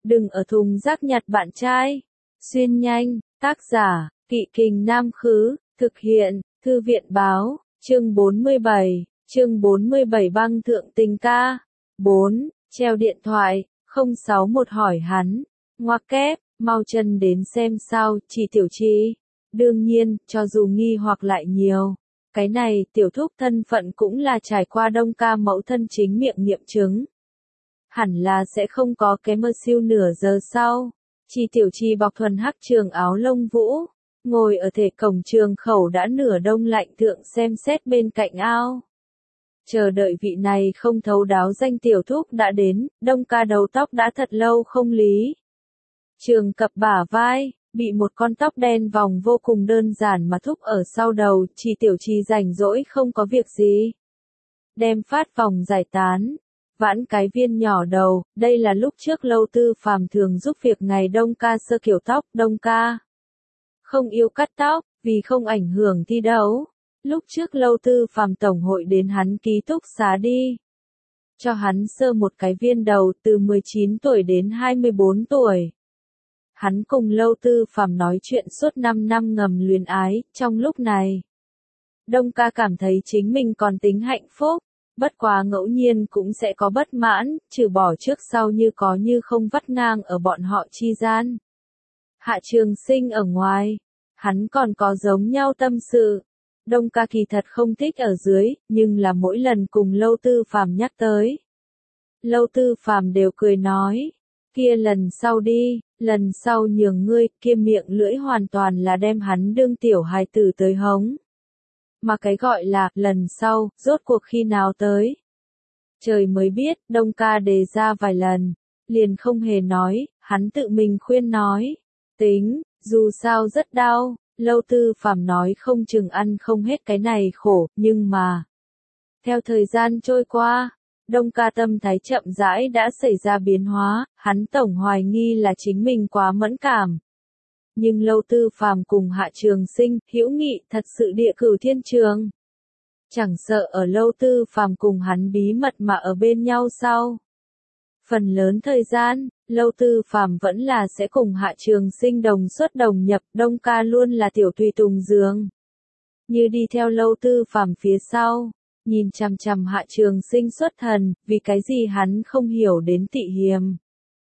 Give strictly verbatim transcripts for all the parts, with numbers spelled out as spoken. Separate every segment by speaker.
Speaker 1: Đừng ở thùng rác nhặt bạn trai. Xuyên nhanh, tác giả, Kỵ Kình Nam Khứ, thực hiện, Thư viện Báo, chương bốn mươi bảy, chương bốn mươi bảy băng thượng tình ca. bốn. Treo điện thoại, không sáu một hỏi hắn, ngoặc kép, mau chân đến xem sao, chị Tiểu Chi. Đương nhiên, cho dù nghi hoặc lại nhiều, cái này tiểu thúc thân phận cũng là trải qua Đông Ca mẫu thân chính miệng nghiệm chứng. Hẳn là sẽ không có cái mơ siêu nửa giờ sau. Chị Tiểu Chi bọc thuần hắc trường áo lông vũ, ngồi ở thể cổng trường khẩu đã nửa đông lạnh thượng xem xét bên cạnh ao. Chờ đợi vị này không thấu đáo danh tiểu thúc đã đến, Đông Ca đầu tóc đã thật lâu không lý. Trường cập bả vai, bị một con tóc đen vòng vô cùng đơn giản mà thúc ở sau đầu, chị Tiểu Chi rảnh rỗi không có việc gì. Đem phát vòng giải tán, vãn cái viên nhỏ đầu, đây là lúc trước Lâu Tư Phàm thường giúp việc ngày Đông Ca sơ kiểu tóc, Đông Ca không yêu cắt tóc, vì không ảnh hưởng thi đấu. Lúc trước Lâu Tư Phàm tổng hội đến hắn ký túc xá đi, cho hắn sơ một cái viên đầu từ mười chín tuổi đến hai mươi bốn tuổi. Hắn cùng Lâu Tư Phàm nói chuyện suốt năm năm ngầm luyến ái, trong lúc này, Đông Ca cảm thấy chính mình còn tính hạnh phúc, bất quá ngẫu nhiên cũng sẽ có bất mãn, trừ bỏ trước sau như có như không vắt ngang ở bọn họ chi gian. Hạ Trường Sinh ở ngoài, hắn còn có giống nhau tâm sự. Đông Ca kỳ thật không thích ở dưới, nhưng là mỗi lần cùng Lâu Tư Phàm nhắc tới, Lâu Tư Phàm đều cười nói, kia lần sau đi, lần sau nhường ngươi, kia miệng lưỡi hoàn toàn là đem hắn đương tiểu hài tử tới hống. Mà cái gọi là lần sau, rốt cuộc khi nào tới? Trời mới biết, Đông Ca đề ra vài lần, liền không hề nói, hắn tự mình khuyên nói, tính, dù sao rất đau. Lâu Tư Phàm nói không chừng ăn không hết cái này khổ, nhưng mà theo thời gian trôi qua, Đông Ca tâm thái chậm rãi đã xảy ra biến hóa, hắn tổng hoài nghi là chính mình quá mẫn cảm. Nhưng Lâu Tư Phàm cùng Hạ Trường Sinh, hữu nghị thật sự địa cửu thiên trường. Chẳng sợ ở Lâu Tư Phàm cùng hắn bí mật mà ở bên nhau sau. Phần lớn thời gian, Lâu Tư Phàm vẫn là sẽ cùng Hạ Trường Sinh đồng xuất đồng nhập, Đông Ca luôn là tiểu tùy tùng giường. Như đi theo Lâu Tư Phàm phía sau, nhìn chằm chằm Hạ Trường Sinh xuất thần, vì cái gì hắn không hiểu đến tị hiềm.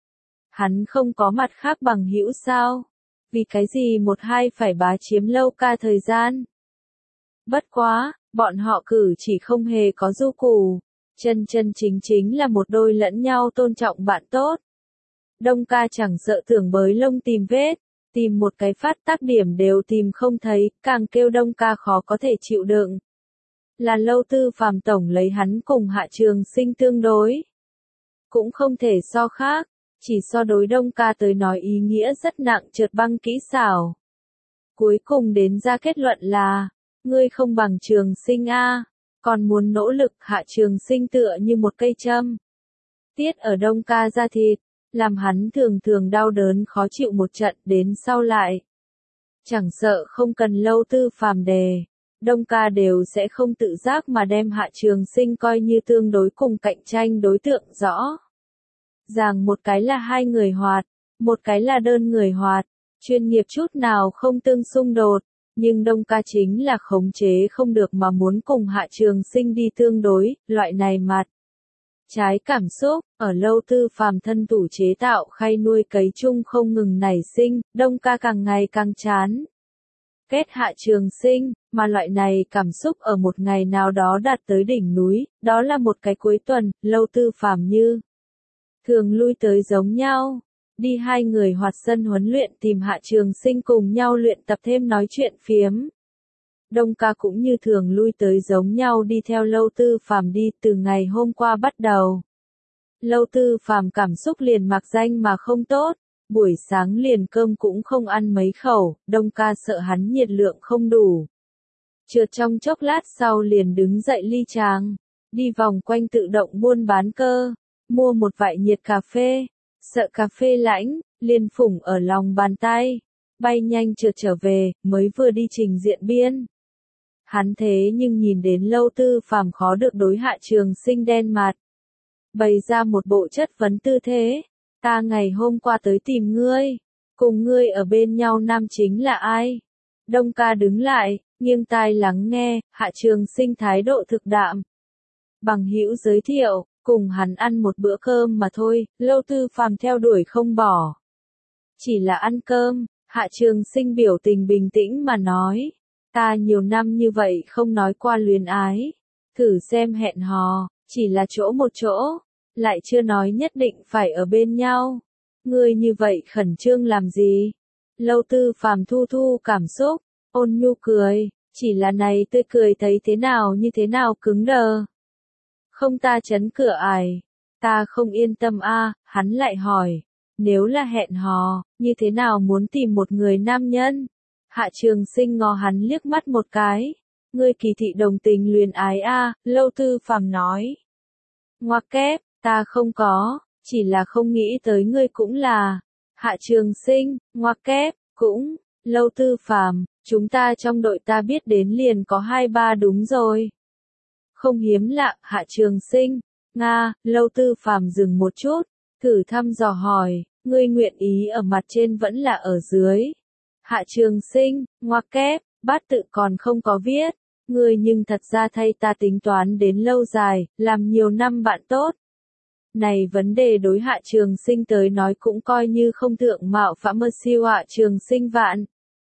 Speaker 1: Hắn không có mặt khác bằng hữu sao? Vì cái gì một hai phải bá chiếm Lâu Ca thời gian? Bất quá, bọn họ cử chỉ không hề có du củ. Chân chân chính chính là một đôi lẫn nhau tôn trọng bạn tốt. Đông Ca chẳng sợ tưởng bới lông tìm vết, tìm một cái phát tác điểm đều tìm không thấy, càng kêu Đông Ca khó có thể chịu đựng. Là Lâu Tư Phàm tổng lấy hắn cùng Hạ Trường Sinh tương đối. Cũng không thể so khác, chỉ so đối Đông Ca tới nói ý nghĩa rất nặng trượt băng kỹ xảo. Cuối cùng đến ra kết luận là, ngươi không bằng Trường Sinh a. Còn muốn nỗ lực. Hạ Trường Sinh tựa như một cây châm. Tiết ở Đông Ca da thịt, làm hắn thường thường đau đớn khó chịu một trận, đến sau lại. Chẳng sợ không cần Lâu Tư Phàm đề, Đông Ca đều sẽ không tự giác mà đem Hạ Trường Sinh coi như tương đối cùng cạnh tranh đối tượng rõ. Rằng một cái là hai người hoạt, một cái là đơn người hoạt, chuyên nghiệp chút nào không tương xung đột. Nhưng Đông Ca chính là khống chế không được mà muốn cùng Hạ Trường Sinh đi tương đối, loại này mặt. Trái cảm xúc, ở Lâu Tư Phàm thân thủ chế tạo khay nuôi cấy chung không ngừng nảy sinh, Đông Ca càng ngày càng chán. Kết Hạ Trường Sinh, mà loại này cảm xúc ở một ngày nào đó đạt tới đỉnh núi, đó là một cái cuối tuần, Lâu Tư Phàm như thường lui tới giống nhau. Đi hai người hoạt sân huấn luyện tìm Hạ Trường Sinh cùng nhau luyện tập thêm nói chuyện phiếm. Đông Ca cũng như thường lui tới giống nhau đi theo Lâu Tư Phàm đi từ ngày hôm qua bắt đầu. Lâu Tư Phàm cảm xúc liền mặc danh mà không tốt, buổi sáng liền cơm cũng không ăn mấy khẩu, Đông Ca sợ hắn nhiệt lượng không đủ. Trượt trong chốc lát sau liền đứng dậy ly tràng, đi vòng quanh tự động buôn bán cơ, mua một vại nhiệt cà phê. Sợ cà phê lãnh, liền phủng ở lòng bàn tay, bay nhanh trượt trở về, mới vừa đi trình diện biên. Hắn thế nhưng nhìn đến Lâu Tư Phàm khó được đối Hạ Trường Sinh đen mặt. Bày ra một bộ chất vấn tư thế, Ta ngày hôm qua tới tìm ngươi. Cùng ngươi ở bên nhau nam chính là ai? Đông ca đứng lại, nghiêng tai lắng nghe, Hạ Trường Sinh thái độ thực đạm. Bằng hữu giới thiệu, cùng hắn ăn một bữa cơm mà thôi, Lâu Tư Phàm theo đuổi không bỏ. Chỉ là ăn cơm, Hạ Trường Sinh biểu tình bình tĩnh mà nói. Ta nhiều năm như vậy không nói qua luyến ái. Thử xem hẹn hò, chỉ là chỗ một chỗ, lại chưa nói nhất định phải ở bên nhau. Ngươi như vậy khẩn trương làm gì? Lâu Tư Phàm thu thu cảm xúc, ôn nhu cười, chỉ là này tươi cười thấy thế nào như thế nào cứng đờ. Không ta chấn cửa ải, ta không yên tâm a, hắn lại hỏi, nếu là hẹn hò, như thế nào muốn tìm một người nam nhân? Hạ Trường Sinh ngó hắn liếc mắt một cái, ngươi kỳ thị đồng tình luyến ái a, Lâu Tư Phàm nói. Ngoặc kép, ta không có, chỉ là không nghĩ tới ngươi cũng là. Hạ Trường Sinh, ngoặc kép, cũng, Lâu Tư Phàm, chúng ta trong đội ta biết đến liền có hai ba đúng rồi. Không hiếm lạ, Hạ Trường Sinh, Nga, Lâu Tư Phàm dừng một chút, thử thăm dò hỏi, ngươi nguyện ý ở mặt trên vẫn là ở dưới. Hạ Trường Sinh, ngoặc kép, bát tự còn không có viết, ngươi nhưng thật ra thay ta tính toán đến lâu dài, làm nhiều năm bạn tốt. Này vấn đề đối Hạ Trường Sinh tới nói cũng coi như không thượng mạo phạm mơ siêu Hạ Trường Sinh vạn.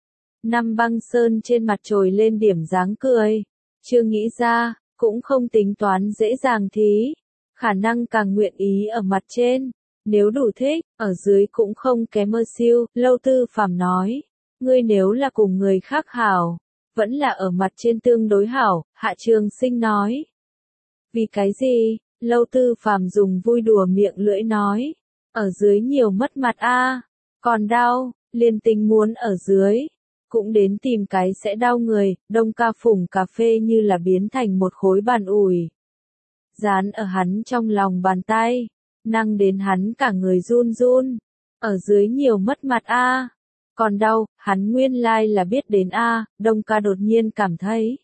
Speaker 1: Năm băng sơn trên mặt trồi lên điểm dáng cười, chưa nghĩ ra, cũng không tính toán dễ dàng thí, khả năng càng nguyện ý ở mặt trên, nếu đủ thích, ở dưới cũng không kém mơ siêu, Lâu Tư Phàm nói, ngươi nếu là cùng người khác hảo, vẫn là ở mặt trên tương đối hảo, Hạ Trường Sinh nói. Vì cái gì? Lâu Tư Phàm dùng vui đùa miệng lưỡi nói, ở dưới nhiều mất mặt a, còn đau, liền tình muốn ở dưới, cũng đến tìm cái sẽ đau người, Đông ca phủng cà phê như là biến thành một khối bàn ủi. Dán ở hắn trong lòng bàn tay, năng đến hắn cả người run run, ở dưới nhiều mất mặt a, còn đau, hắn nguyên lai là biết đến a, Đông ca đột nhiên cảm thấy.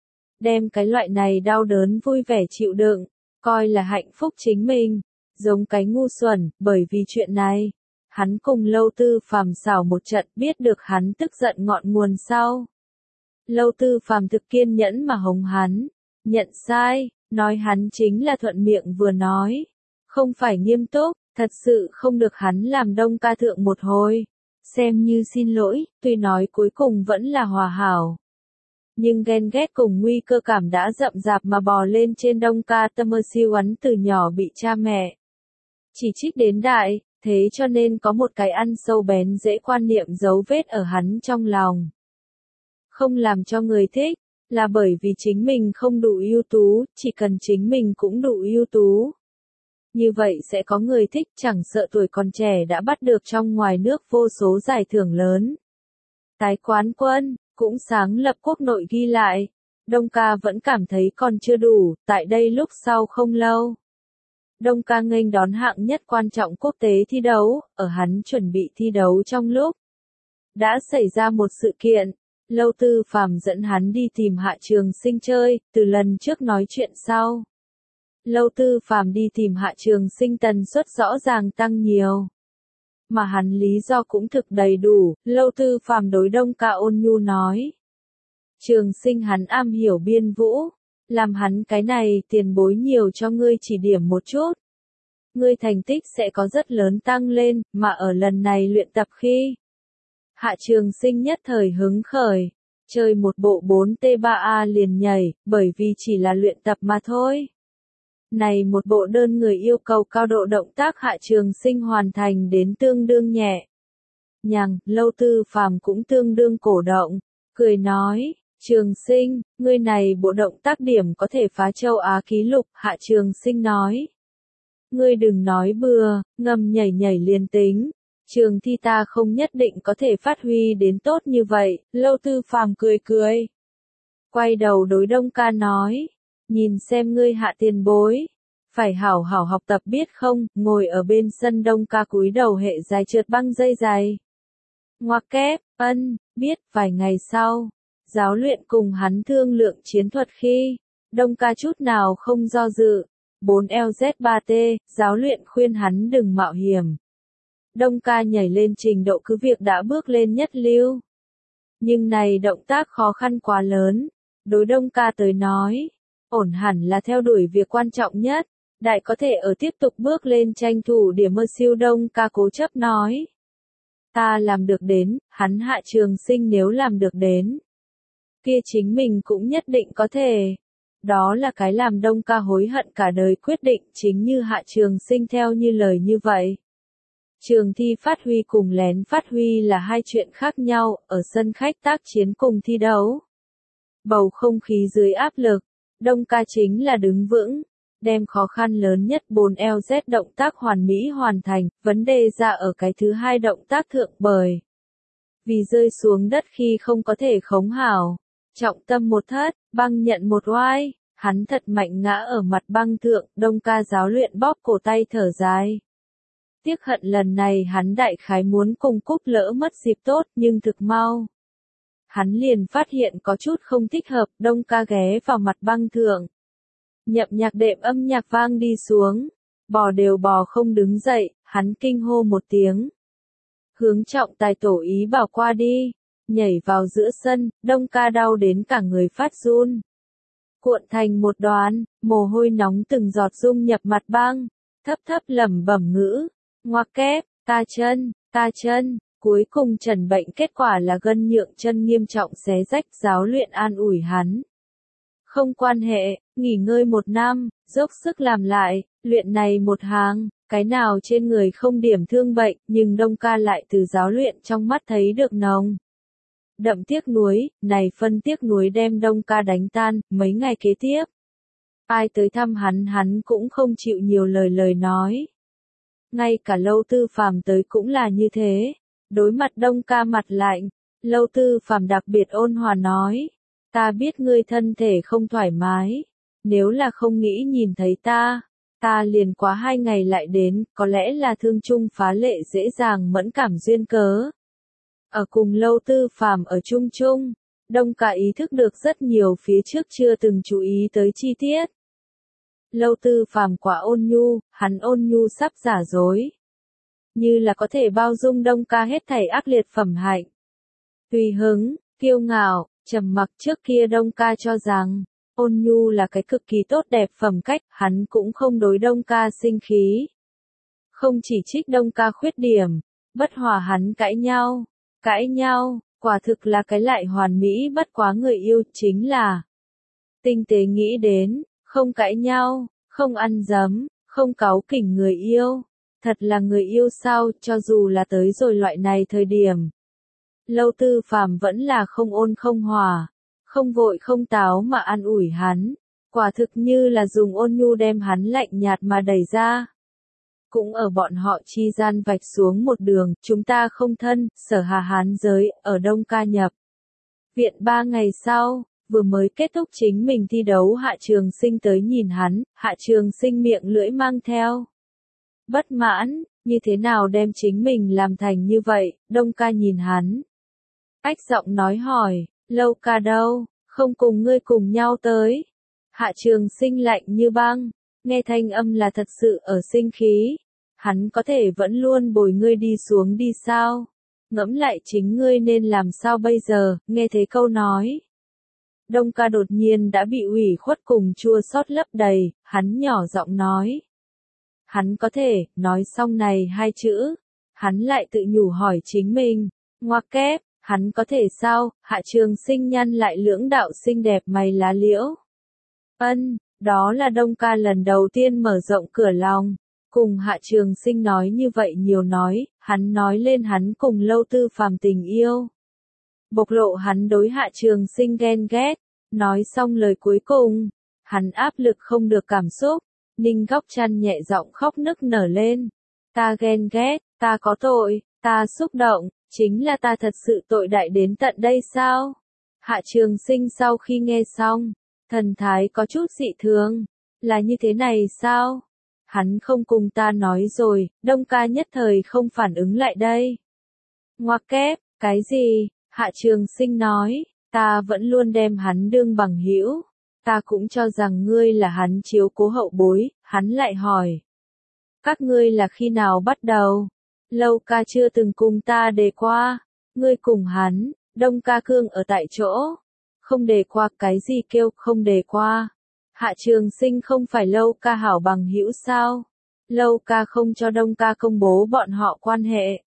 Speaker 1: Đem cái loại này đau đớn vui vẻ chịu đựng, coi là hạnh phúc chính mình, giống cái ngu xuẩn, bởi vì chuyện này, hắn cùng Lâu Tư Phàm xảo một trận biết được hắn tức giận ngọn nguồn sau. Lâu Tư Phàm thực kiên nhẫn mà hống hắn, nhận sai, nói hắn chính là thuận miệng vừa nói, không phải nghiêm túc, thật sự không được hắn làm Đông ca thượng một hồi, xem như xin lỗi, tuy nói cuối cùng vẫn là hòa hảo. Nhưng ghen ghét cùng nguy cơ cảm đã rậm rạp mà bò lên trên Đông ca tâm mơ siêu ấn từ nhỏ bị cha mẹ chỉ trích đến đại, thế cho nên có một cái ăn sâu bén dễ quan niệm dấu vết ở hắn trong lòng. Không làm cho người thích, là bởi vì chính mình không đủ ưu tú, chỉ cần chính mình cũng đủ ưu tú. Như vậy sẽ có người thích, chẳng sợ tuổi còn trẻ đã bắt được trong ngoài nước vô số giải thưởng lớn. Tái quán quân, cũng sáng lập quốc nội ghi lại, Đông ca vẫn cảm thấy còn chưa đủ, tại đây lúc sau không lâu. Đông ca nghênh đón hạng nhất quan trọng quốc tế thi đấu, ở hắn chuẩn bị thi đấu trong lúc. Đã xảy ra một sự kiện, Lâu Tư Phàm dẫn hắn đi tìm Hạ Trường Sinh chơi, từ lần trước nói chuyện sau. Lâu Tư Phàm đi tìm Hạ Trường Sinh tần suất rõ ràng tăng nhiều. Mà hắn lý do cũng thực đầy đủ, Lâu Tư Phàm đối Đông ca ôn nhu nói. Trường Sinh hắn am hiểu biên vũ, làm hắn cái này tiền bối nhiều cho ngươi chỉ điểm một chút. Ngươi thành tích sẽ có rất lớn tăng lên, mà ở lần này luyện tập khi. Hạ Trường Sinh nhất thời hứng khởi, chơi một bộ bốn T ba A liền nhảy, bởi vì chỉ là luyện tập mà thôi. Này một bộ đơn người yêu cầu cao độ động tác Hạ Trường Sinh hoàn thành đến tương đương nhẹ. Nhằng, Lâu Tư Phàm cũng tương đương cổ động, cười nói, Trường Sinh, ngươi này bộ động tác điểm có thể phá châu Á ký lục, Hạ Trường Sinh nói. Ngươi đừng nói bừa, ngầm nhảy nhảy liền tính, trường thi ta không nhất định có thể phát huy đến tốt như vậy, Lâu Tư Phàm cười cười. Quay đầu đối Đông ca nói, nhìn xem ngươi Hạ tiền bối, phải hảo hảo học tập biết không, ngồi ở bên sân Đông ca cúi đầu hệ dài trượt băng dây dài. Ngoặc kép, ân, biết, vài ngày sau, giáo luyện cùng hắn thương lượng chiến thuật khi, Đông ca chút nào không do dự, bốn L Z ba T, giáo luyện khuyên hắn đừng mạo hiểm, Đông ca nhảy lên trình độ cứ việc đã bước lên nhất lưu. Nhưng này động tác khó khăn quá lớn. Đối Đông ca tới nói, ổn hẳn là theo đuổi việc quan trọng nhất. Đại có thể ở tiếp tục bước lên tranh thủ điểm mơ siêu. Đông ca cố chấp nói. Ta làm được đến, hắn Hạ Trường Sinh nếu làm được đến. Kia chính mình cũng nhất định có thể. Đó là cái làm Đông ca hối hận cả đời quyết định, chính như Hạ Trường Sinh theo như lời như vậy. Trường thi phát huy cùng lén phát huy là hai chuyện khác nhau, ở sân khách tác chiến cùng thi đấu. Bầu không khí dưới áp lực, Đông ca chính là đứng vững, đem khó khăn lớn nhất bốn L Z động tác hoàn mỹ hoàn thành, vấn đề ra ở cái thứ hai động tác thượng bởi. Vì rơi xuống đất khi không có thể khống hảo, trọng tâm một thất, băng nhận một oai, hắn thật mạnh ngã ở mặt băng thượng, Đông ca giáo luyện bóp cổ tay thở dài. Tiếc hận lần này hắn đại khái muốn cùng cúp lỡ mất dịp tốt, nhưng thực mau. Hắn liền phát hiện có chút không thích hợp, Đông ca ghé vào mặt băng thượng. Nhậm nhạc đệm âm nhạc vang đi xuống, bò đều bò không đứng dậy, hắn kinh hô một tiếng. Hướng trọng tài tổ ý bảo qua đi, nhảy vào giữa sân, Đông ca đau đến cả người phát run. Cuộn thành một đoàn, mồ hôi nóng từng giọt dung nhập mặt băng, thấp thấp lẩm bẩm ngữ, ngoặc kép, ta chân, ta chân, cuối cùng trần bệnh kết quả là gân nhượng chân nghiêm trọng xé rách, giáo luyện an ủi hắn. Không quan hệ, nghỉ ngơi một năm, dốc sức làm lại, luyện này một hàng, cái nào trên người không điểm thương bệnh, nhưng Đông ca lại từ giáo luyện trong mắt thấy được nồng. Đậm tiếc nuối, này phân tiếc nuối đem Đông ca đánh tan, mấy ngày kế tiếp. Ai tới thăm hắn hắn cũng không chịu nhiều lời lời nói. Ngay cả Lâu Tư Phàm tới cũng là như thế, đối mặt Đông ca mặt lạnh, Lâu Tư Phàm đặc biệt ôn hòa nói. Ta biết ngươi thân thể không thoải mái, nếu là không nghĩ nhìn thấy ta, ta liền quá hai ngày lại đến, có lẽ là thương chung phá lệ dễ dàng mẫn cảm duyên cớ. Ở cùng Lâu Tư Phàm ở chung chung, Đông ca ý thức được rất nhiều phía trước chưa từng chú ý tới chi tiết. Lâu Tư Phàm quá ôn nhu, hắn ôn nhu sắp giả dối. Như là có thể bao dung Đông ca hết thảy ác liệt phẩm hạnh. Tùy hứng, kiêu ngạo, trầm mặc, trước kia Đông ca cho rằng, ôn nhu là cái cực kỳ tốt đẹp phẩm cách, hắn cũng không đối Đông ca sinh khí. Không chỉ trích Đông ca khuyết điểm, bất hòa hắn cãi nhau, cãi nhau, quả thực là cái lại hoàn mỹ bất quá người yêu, chính là tinh tế nghĩ đến, không cãi nhau, không ăn dấm, không cáu kỉnh người yêu, thật là người yêu sao, cho dù là tới rồi loại này thời điểm. Lâu Tư Phàm vẫn là không ôn không hòa, không vội không táo mà an ủi hắn, quả thực như là dùng ôn nhu đem hắn lạnh nhạt mà đẩy ra. Cũng ở bọn họ chi gian vạch xuống một đường, chúng ta không thân, Sở Hà hán giới, ở Đông ca nhập viện ba ngày sau, vừa mới kết thúc chính mình thi đấu Hạ Trường Sinh tới nhìn hắn, Hạ Trường Sinh miệng lưỡi mang theo bất mãn, như thế nào đem chính mình làm thành như vậy, Đông ca nhìn hắn. Ách giọng nói hỏi, Lâu ca đâu, không cùng ngươi cùng nhau tới. Hạ Trường Sinh lạnh như băng, nghe thanh âm là thật sự ở sinh khí. Hắn có thể vẫn luôn bồi ngươi đi xuống đi sao? Ngẫm lại chính ngươi nên làm sao bây giờ, nghe thấy câu nói. Đông ca đột nhiên đã bị ủy khuất cùng chua xót lấp đầy, hắn nhỏ giọng nói. Hắn có thể, nói xong này hai chữ. Hắn lại tự nhủ hỏi chính mình, ngoặc kép. Hắn có thể sao, Hạ Trường Sinh nhăn lại lưỡng đạo xinh đẹp mày lá liễu. Ân, đó là Đông ca lần đầu tiên mở rộng cửa lòng, cùng Hạ Trường Sinh nói như vậy nhiều nói, hắn nói lên hắn cùng Lâu Tư Phàm tình yêu. Bộc lộ hắn đối Hạ Trường Sinh ghen ghét, nói xong lời cuối cùng, hắn áp lực không được cảm xúc, ninh góc chăn nhẹ giọng khóc nức nở lên. Ta ghen ghét, ta có tội, ta xúc động. Chính là ta thật sự tội đại đến tận đây sao? Hạ Trường Sinh sau khi nghe xong, thần thái có chút dị thường. Là như thế này sao? Hắn không cùng ta nói rồi, Đông ca nhất thời không phản ứng lại đây. Ngoặc kép, cái gì? Hạ Trường Sinh nói, ta vẫn luôn đem hắn đương bằng hữu. Ta cũng cho rằng ngươi là hắn chiếu cố hậu bối, hắn lại hỏi. Các ngươi là khi nào bắt đầu? Lâu ca chưa từng cùng ta đề qua. Ngươi cùng hắn, Đông ca cương ở tại chỗ. Không đề qua, cái gì kêu không đề qua. Hạ Trường Sinh không phải Lâu ca hảo bằng hữu sao? Lâu ca không cho Đông ca công bố bọn họ quan hệ.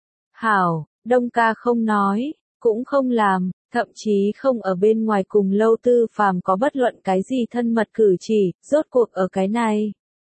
Speaker 1: Hảo, Đông ca không nói, cũng không làm, thậm chí không ở bên ngoài cùng Lâu Tư Phàm có bất luận cái gì thân mật cử chỉ, rốt cuộc ở cái này.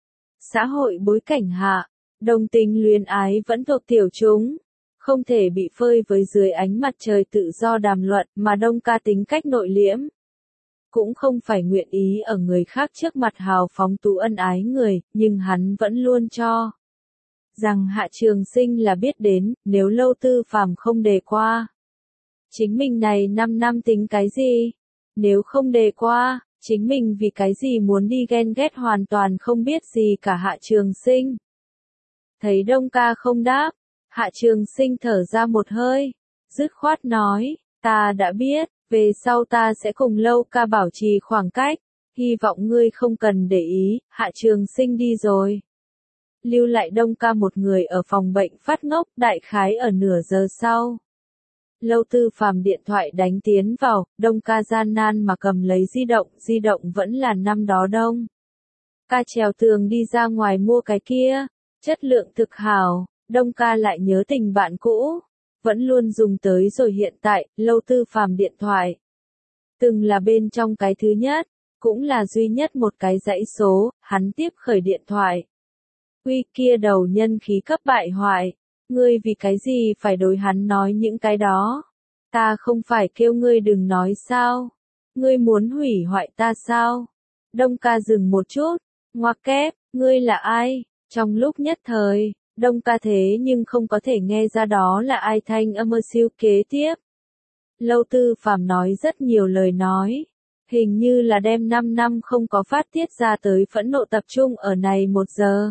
Speaker 1: Xã hội bối cảnh hạ, đồng tình luyến ái vẫn thuộc tiểu chúng, không thể bị phơi với dưới ánh mặt trời tự do đàm luận, mà Đông ca tính cách nội liễm. Cũng không phải nguyện ý ở người khác trước mặt hào phóng tú ân ái người, nhưng hắn vẫn luôn cho rằng Hạ Trường Sinh là biết đến, nếu Lâu Tư Phàm không đề qua. Chính mình này năm năm tính cái gì? Nếu không đề qua, chính mình vì cái gì muốn đi ghen ghét hoàn toàn không biết gì cả Hạ Trường Sinh. Thấy Đông ca không đáp, Hạ Trường Sinh thở ra một hơi, dứt khoát nói, ta đã biết, về sau ta sẽ cùng Lâu ca bảo trì khoảng cách, hy vọng ngươi không cần để ý. Hạ Trường Sinh đi rồi. Lưu lại Đông ca một người ở phòng bệnh phát ngốc, đại khái ở nửa giờ sau. Lâu Tư Phàm điện thoại đánh tiến vào, Đông ca gian nan mà cầm lấy di động, di động vẫn là năm đó Đông ca trèo tường đi ra ngoài mua cái kia, chất lượng thực hảo. Đông ca lại nhớ tình bạn cũ, vẫn luôn dùng tới rồi hiện tại. Lâu Tư Phàm điện thoại từng là bên trong cái thứ nhất, cũng là duy nhất một cái dãy số. Hắn tiếp khởi điện thoại. Uy, kia đầu nhân khí cấp bại hoại, ngươi vì cái gì phải đối hắn nói những cái đó? Ta không phải kêu ngươi đừng nói sao? Ngươi muốn hủy hoại ta sao? Đông ca dừng một chút, ngoặc kép, ngươi là ai? Trong lúc nhất thời, Đông ca thế nhưng không có thể nghe ra đó là ai thanh âm siêu kế tiếp. Lâu Tư Phàm nói rất nhiều lời nói, hình như là đem năm năm không có phát tiết ra tới phẫn nộ tập trung ở này một giờ.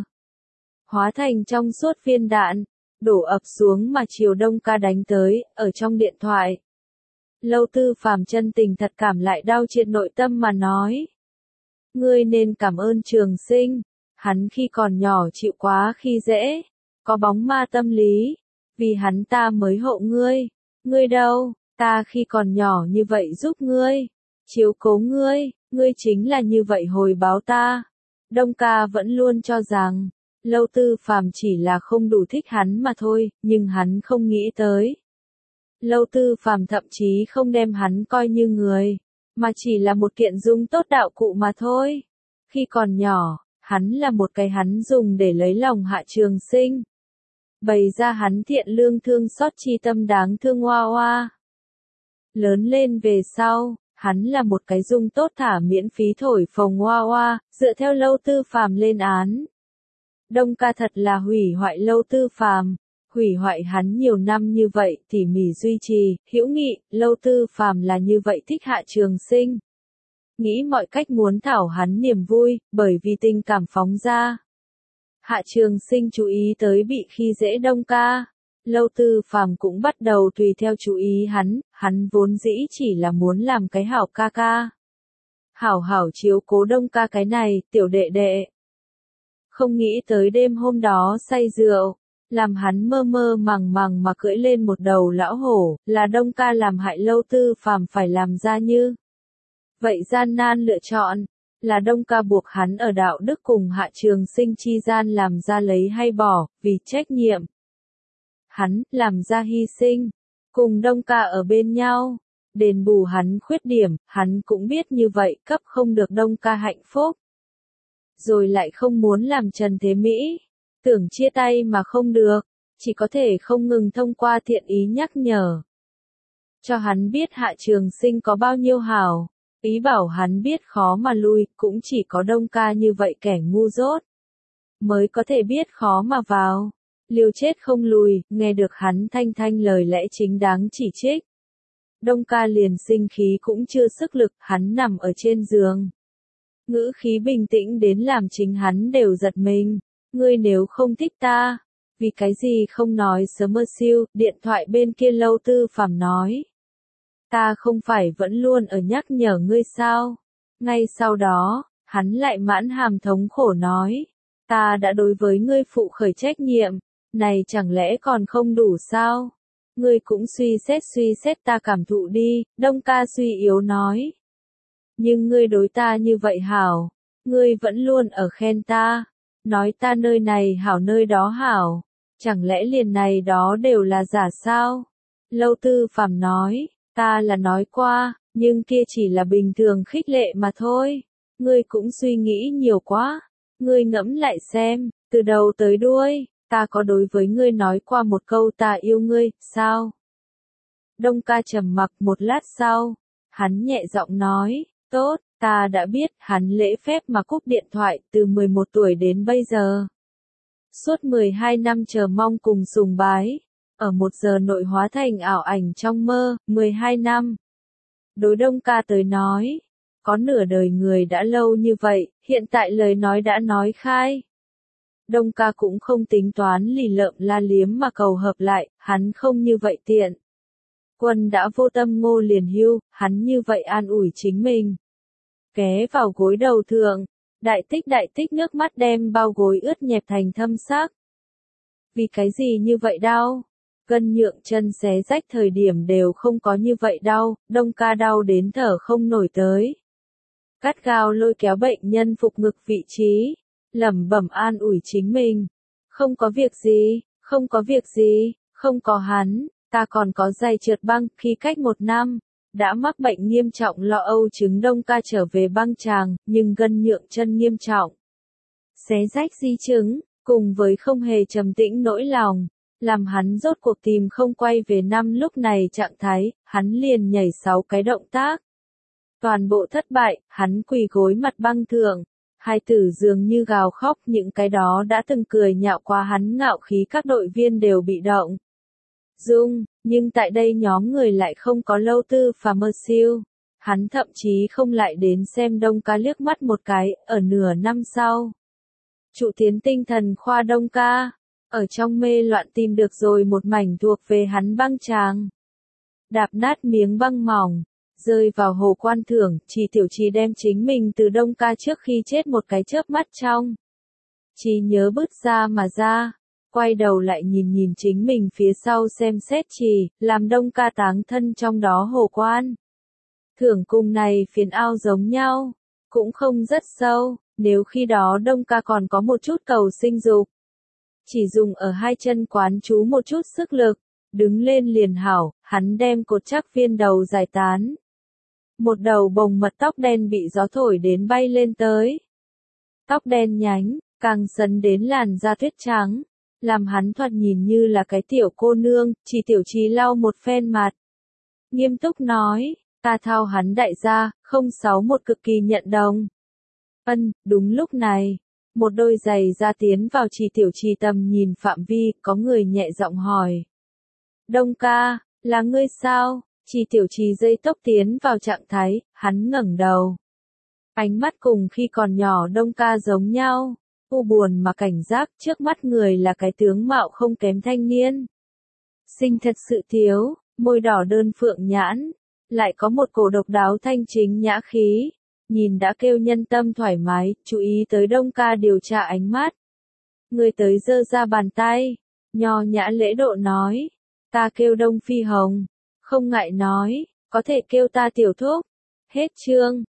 Speaker 1: Hóa thành trong suốt viên đạn, đổ ập xuống mà chiều Đông ca đánh tới, ở trong điện thoại. Lâu Tư Phàm chân tình thật cảm lại đau triệt nội tâm mà nói. Ngươi nên cảm ơn Trường Sinh, hắn khi còn nhỏ chịu quá khi dễ, có bóng ma tâm lý, vì hắn ta mới hộ ngươi. Ngươi đâu, ta khi còn nhỏ như vậy giúp ngươi, chiếu cố ngươi, ngươi chính là như vậy hồi báo ta. Đông ca vẫn luôn cho rằng, Lâu Tư Phàm chỉ là không đủ thích hắn mà thôi, nhưng hắn không nghĩ tới. Lâu Tư Phàm thậm chí không đem hắn coi như người, mà chỉ là một kiện dung tốt đạo cụ mà thôi. Khi còn nhỏ, hắn là một cái hắn dùng để lấy lòng Hạ Trường Sinh. Bày ra hắn thiện lương thương xót chi tâm đáng thương hoa hoa. Lớn lên về sau, hắn là một cái dung tốt thả miễn phí thổi phồng hoa hoa, dựa theo Lâu Tư Phàm lên án. Đông ca thật là hủy hoại Lâu Tư Phàm, hủy hoại hắn nhiều năm như vậy, tỉ mỉ duy trì, hữu nghị. Lâu Tư Phàm là như vậy thích Hạ Trường Sinh, nghĩ mọi cách muốn thảo hắn niềm vui, bởi vì tình cảm phóng ra. Hạ Trường Sinh chú ý tới bị khi dễ Đông ca, Lâu Tư Phàm cũng bắt đầu tùy theo chú ý hắn, hắn vốn dĩ chỉ là muốn làm cái hảo ca ca. Hảo hảo chiếu cố Đông ca cái này, tiểu đệ đệ. Không nghĩ tới đêm hôm đó say rượu, làm hắn mơ mơ màng màng mà cưỡi lên một đầu lão hổ, là Đông ca làm hại Lâu Tư Phàm phải làm ra như vậy gian nan lựa chọn, là Đông ca buộc hắn ở đạo đức cùng Hạ Trường Sinh chi gian làm ra lấy hay bỏ, vì trách nhiệm. Hắn làm ra hy sinh, cùng Đông ca ở bên nhau, đền bù hắn khuyết điểm. Hắn cũng biết như vậy cấp không được Đông ca hạnh phúc, rồi lại không muốn làm Trần Thế Mỹ, tưởng chia tay mà không được, chỉ có thể không ngừng thông qua thiện ý nhắc nhở, cho hắn biết Hạ Trường Sinh có bao nhiêu hảo, ý bảo hắn biết khó mà lui. Cũng chỉ có Đông ca như vậy kẻ ngu dốt, mới có thể biết khó mà vào, liều chết không lùi. Nghe được hắn thanh thanh lời lẽ chính đáng chỉ trích, Đông ca liền sinh khí cũng chưa sức lực. Hắn nằm ở trên giường, ngữ khí bình tĩnh đến làm chính hắn đều giật mình. Ngươi nếu không thích ta, vì cái gì không nói sớm mơ siêu? Điện thoại bên kia Lâu Tư Phàm nói, ta không phải vẫn luôn ở nhắc nhở ngươi sao? Ngay sau đó, hắn lại mãn hàm thống khổ nói, ta đã đối với ngươi phụ khởi trách nhiệm, Này chẳng lẽ còn không đủ sao? Ngươi cũng suy xét suy xét ta cảm thụ đi, Đông ca suy yếu nói. Nhưng ngươi đối ta như vậy hảo, ngươi vẫn luôn ở khen ta, nói ta nơi này hảo nơi đó hảo, chẳng lẽ liền này đó đều là giả sao? Lâu Tư Phàm nói, ta là nói qua, nhưng kia chỉ là bình thường khích lệ mà thôi, ngươi cũng suy nghĩ nhiều quá, ngươi ngẫm lại xem, từ đầu tới đuôi, ta có đối với ngươi nói qua một câu ta yêu ngươi, sao? Đông ca trầm mặc một lát sau, hắn nhẹ giọng nói, tốt, ta đã biết, hắn lễ phép mà cúp điện thoại từ mười một tuổi đến bây giờ. Suốt mười hai năm chờ mong cùng sùng bái, ở một giờ nội hóa thành ảo ảnh trong mơ, mười hai năm. Đối Đông ca tới nói, có nửa đời người đã lâu như vậy, hiện tại lời nói đã nói khai. Đông ca cũng không tính toán lì lợm la liếm mà cầu hợp lại, hắn không như vậy tiện. Quân đã vô tâm ngô liền hưu, hắn như vậy an ủi chính mình. Ghé vào gối đầu thượng, đại tích đại tích nước mắt đem bao gối ướt nhẹp thành thâm sắc. Vì cái gì như vậy đau? Gân nhượng chân xé rách thời điểm đều không có như vậy đau, Đông ca đau đến thở không nổi tới. Gắt gao lôi kéo bệnh nhân phục ngực vị trí, lẩm bẩm an ủi chính mình. Không có việc gì, không có việc gì, không có hắn, ta còn có giày trượt băng khi cách một năm. Đã mắc bệnh nghiêm trọng lo âu chứng Đông ca trở về băng tràng, nhưng gân nhượng chân nghiêm trọng. Xé rách di chứng, cùng với không hề trầm tĩnh nỗi lòng, làm hắn rốt cuộc tìm không quay về năm lúc này trạng thái, hắn liền nhảy sáu cái động tác. Toàn bộ thất bại, hắn quỳ gối mặt băng thượng, hai tử dường như gào khóc, những cái đó đã từng cười nhạo qua hắn ngạo khí các đội viên đều bị động. Dung, nhưng tại đây nhóm người lại không có Lâu Tư Phàm mơ siêu. Hắn thậm chí không lại đến xem Đông ca liếc mắt một cái, ở nửa năm sau. Trụ tiến tinh thần khoa Đông ca, ở trong mê loạn tìm được rồi một mảnh thuộc về hắn băng tràng. Đạp nát miếng băng mỏng, rơi vào hồ quan thưởng, chỉ tiểu trì đem chính mình từ Đông ca trước khi chết một cái chớp mắt trong. Chỉ nhớ bứt ra mà ra. Quay đầu lại nhìn nhìn chính mình phía sau xem xét chỉ, làm Đông ca táng thân trong đó hồ quan. Thưởng cùng này phiền ao giống nhau, cũng không rất sâu, nếu khi đó Đông ca còn có một chút cầu sinh dục. Chỉ dùng ở hai chân quán chú một chút sức lực, đứng lên liền hảo, hắn đem cột chắc viên đầu giải tán. Một đầu bồng mật tóc đen bị gió thổi đến bay lên tới. Tóc đen nhánh, càng sấn đến làn da tuyết trắng. Làm hắn thoạt nhìn như là cái tiểu cô nương, chỉ tiểu trì lau một phen mặt. Nghiêm túc nói, ta thao hắn đại gia, không sáu một cực kỳ nhận đồng. Ân, đúng lúc này, một đôi giày ra tiến vào chỉ tiểu trì tầm nhìn phạm vi, có người nhẹ giọng hỏi. Đông ca, là ngươi sao? Chỉ tiểu trì dây tốc tiến vào trạng thái, hắn ngẩng đầu. Ánh mắt cùng khi còn nhỏ Đông ca giống nhau. U buồn mà cảnh giác, trước mắt người là cái tướng mạo không kém thanh niên. Sinh thật sự thiếu, môi đỏ đơn phượng nhãn, lại có một cổ độc đáo thanh chính nhã khí, nhìn đã kêu nhân tâm thoải mái, chú ý tới Đông ca điều tra ánh mắt. Người tới giơ ra bàn tay, nho nhã lễ độ nói, ta kêu Đông Phi Hồng, không ngại nói, có thể kêu ta tiểu thúc. Hết chương.